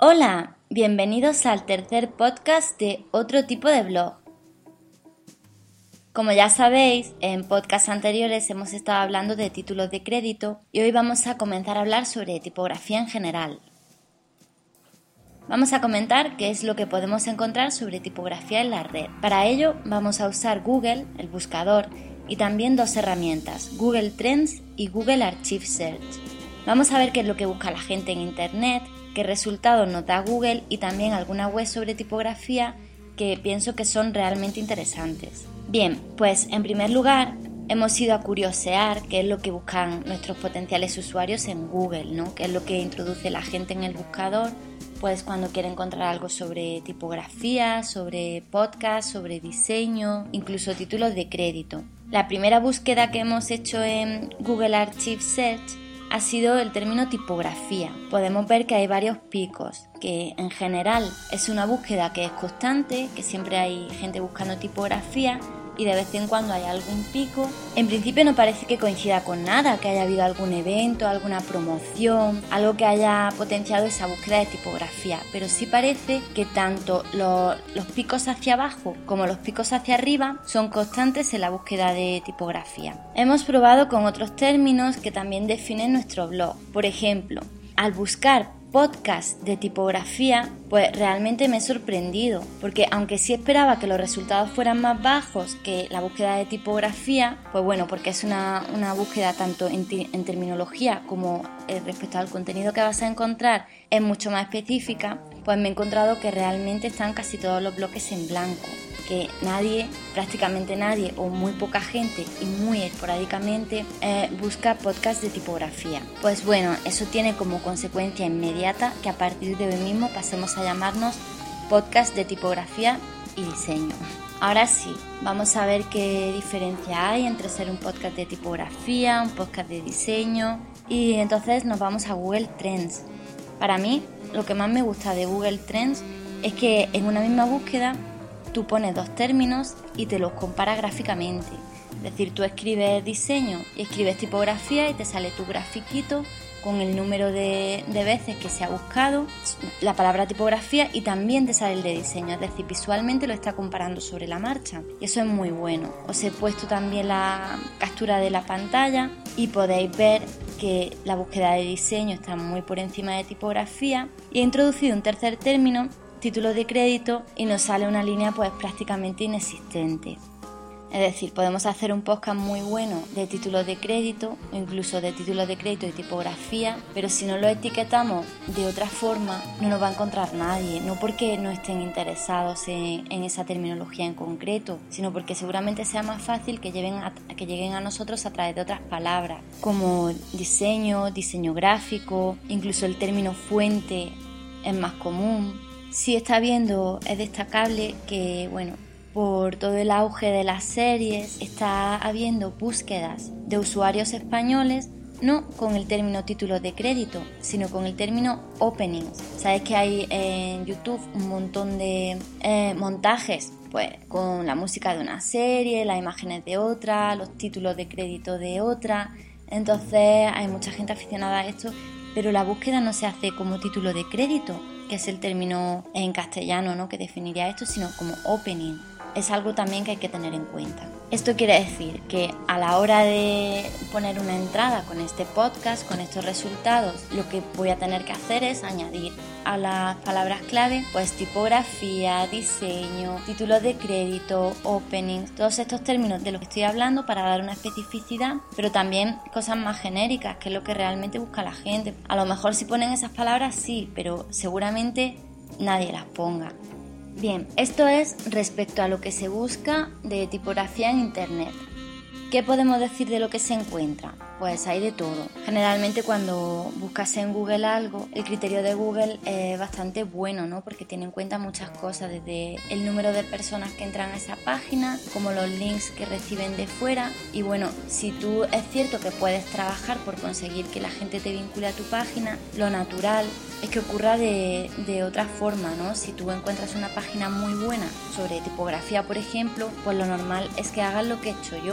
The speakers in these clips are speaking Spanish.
Hola, bienvenidos al tercer podcast de Otro tipo de blog. Como ya sabéis, en podcasts anteriores hemos estado hablando de títulos de crédito y hoy vamos a comenzar a hablar sobre tipografía en general. Vamos a comentar qué es lo que podemos encontrar sobre tipografía en la red. Para ello vamos a usar Google, el buscador, y también dos herramientas, Google Trends y Google Archive Search. Vamos a ver qué es lo que busca la gente en Internet, qué resultados nos da Google y también alguna web sobre tipografía que pienso que son realmente interesantes. Bien, pues en primer lugar hemos ido a curiosear qué es lo que buscan nuestros potenciales usuarios en Google, ¿no? Qué es lo que introduce la gente en el buscador, pues cuando quiere encontrar algo sobre tipografía, sobre podcast, sobre diseño, incluso títulos de crédito. La primera búsqueda que hemos hecho en Google Archive Search ha sido el término tipografía. Podemos ver que hay varios picos, que en general es una búsqueda que es constante, que siempre hay gente buscando tipografía y de vez en cuando hay algún pico. En principio no parece que coincida con nada, que haya habido algún evento, alguna promoción, algo que haya potenciado esa búsqueda de tipografía, pero sí parece que tanto los picos hacia abajo como los picos hacia arriba son constantes en la búsqueda de tipografía. Hemos probado con otros términos que también definen nuestro blog. Por ejemplo, al buscar podcast de tipografía, pues realmente me he sorprendido, porque aunque sí esperaba que los resultados fueran más bajos que la búsqueda de tipografía, pues bueno, porque es una búsqueda tanto en terminología como respecto al contenido que vas a encontrar es mucho más específica, pues me he encontrado que realmente están casi todos los bloques en blanco, que nadie, prácticamente nadie o muy poca gente y muy esporádicamente busca podcast de tipografía. Pues bueno, eso tiene como consecuencia inmediata que a partir de hoy mismo pasemos a llamarnos podcast de tipografía y diseño. Ahora sí, vamos a ver qué diferencia hay entre ser un podcast de tipografía, un podcast de diseño, y entonces nos vamos a Google Trends. Para mí, lo que más me gusta de Google Trends es que en una misma búsqueda tú pones dos términos y te los compara gráficamente. Es decir, tú escribes diseño y escribes tipografía y te sale tu grafiquito con el número de veces que se ha buscado la palabra tipografía y también te sale el de diseño. Es decir, visualmente lo está comparando sobre la marcha y eso es muy bueno. Os he puesto también la captura de la pantalla y podéis ver que la búsqueda de diseño está muy por encima de tipografía y he introducido un tercer término, título de crédito, y nos sale una línea pues prácticamente inexistente. Es decir, podemos hacer un podcast muy bueno de títulos de crédito o incluso de títulos de crédito y tipografía, pero si no lo etiquetamos de otra forma no nos va a encontrar nadie, no porque no estén interesados en esa terminología en concreto, sino porque seguramente sea más fácil que lleguen a nosotros a través de otras palabras, como diseño gráfico, incluso el término fuente es más común. Sí está viendo, es destacable que, bueno, por todo el auge de las series está habiendo búsquedas de usuarios españoles no con el término títulos de crédito, sino con el término openings. Sabes que hay en YouTube un montón de montajes, pues con la música de una serie, las imágenes de otra, los títulos de crédito de otra. Entonces hay mucha gente aficionada a esto, pero la búsqueda no se hace como título de crédito, que es el término en castellano, ¿no?, que definiría esto, sino como opening. Es algo también que hay que tener en cuenta. Esto quiere decir que a la hora de poner una entrada con este podcast, con estos resultados, lo que voy a tener que hacer es añadir a las palabras clave pues tipografía, diseño, títulos de crédito, openings, todos estos términos de los que estoy hablando para dar una especificidad, pero también cosas más genéricas, que es lo que realmente busca la gente. A lo mejor si ponen esas palabras sí, pero seguramente nadie las ponga. Bien, esto es respecto a lo que se busca de tipografía en Internet. ¿Qué podemos decir de lo que se encuentra? Pues hay de todo. Generalmente cuando buscas en Google algo, el criterio de Google es bastante bueno, ¿no? Porque tiene en cuenta muchas cosas, desde el número de personas que entran a esa página, como los links que reciben de fuera. Y bueno, si tú es cierto que puedes trabajar por conseguir que la gente te vincule a tu página, lo natural es que ocurra de otra forma, ¿no? Si tú encuentras una página muy buena sobre tipografía, por ejemplo, pues lo normal es que hagas lo que he hecho yo. Hay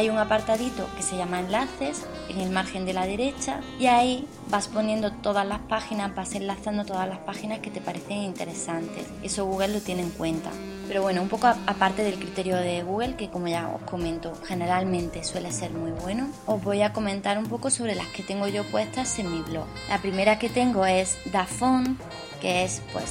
hay un apartadito que se llama enlaces en el margen de la derecha y ahí vas poniendo todas las páginas, vas enlazando todas las páginas que te parecen interesantes. Eso Google lo tiene en cuenta. Pero bueno, un poco aparte del criterio de Google, que como ya os comento, generalmente suele ser muy bueno, os voy a comentar un poco sobre las que tengo yo puestas en mi blog. La primera que tengo es Dafont, que es pues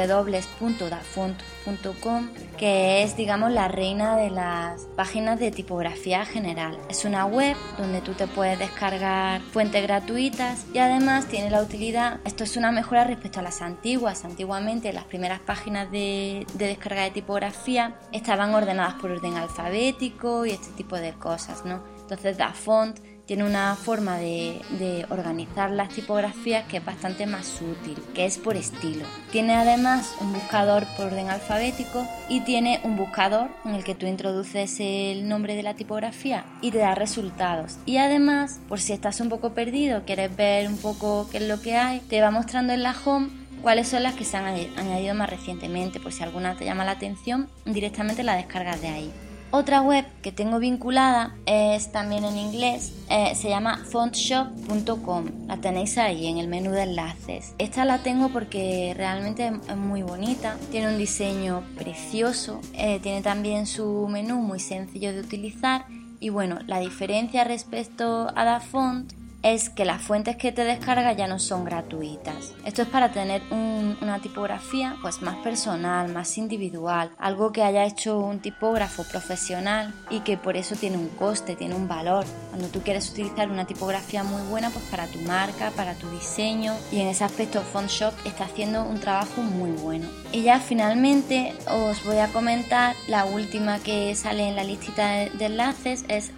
www.dafont.com, que es, digamos, la reina de las páginas de tipografía general. Es una web donde tú te puedes descargar fuentes gratuitas y además tiene la utilidad, esto es una mejora respecto a las antiguas. Antiguamente las primeras páginas de descarga de tipografía estaban ordenadas por orden alfabético y este tipo de cosas, ¿no? Entonces Dafont tiene una forma de organizar las tipografías que es bastante más útil, que es por estilo. Tiene además un buscador por orden alfabético y tiene un buscador en el que tú introduces el nombre de la tipografía y te da resultados. Y además, por si estás un poco perdido, quieres ver un poco qué es lo que hay, te va mostrando en la home cuáles son las que se han añadido más recientemente. Por si alguna te llama la atención, directamente la descargas de ahí. Otra web que tengo vinculada es también en inglés, se llama fontshop.com, la tenéis ahí en el menú de enlaces. Esta la tengo porque realmente es muy bonita, tiene un diseño precioso, tiene también su menú muy sencillo de utilizar y bueno, la diferencia respecto a Dafont es que las fuentes que te descargas ya no son gratuitas. Esto es para tener una tipografía pues más personal, más individual, algo que haya hecho un tipógrafo profesional y que por eso tiene un coste, tiene un valor. Cuando tú quieres utilizar una tipografía muy buena pues para tu marca, para tu diseño, y en ese aspecto Fontshop está haciendo un trabajo muy bueno. Y ya finalmente os voy a comentar la última que sale en la listita de enlaces, es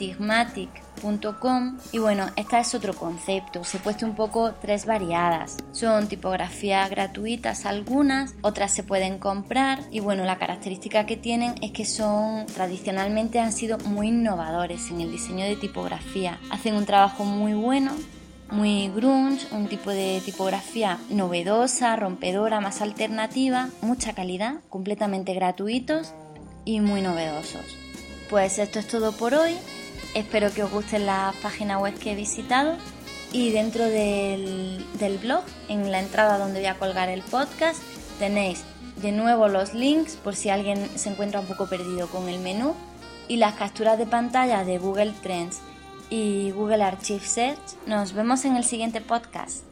astigmatic.com, y bueno, esta es otro concepto. Os he puesto un poco tres variadas. Son tipografías gratuitas algunas, otras se pueden comprar y bueno, la característica que tienen es que tradicionalmente han sido muy innovadores en el diseño de tipografía. Hacen un trabajo muy bueno, muy grunge, un tipo de tipografía novedosa, rompedora, más alternativa, mucha calidad, completamente gratuitos y muy novedosos. Pues esto es todo por hoy. Espero que os gusten las páginas web que he visitado y dentro del blog, en la entrada donde voy a colgar el podcast, tenéis de nuevo los links por si alguien se encuentra un poco perdido con el menú y las capturas de pantalla de Google Trends y Google Archive Search. Nos vemos en el siguiente podcast.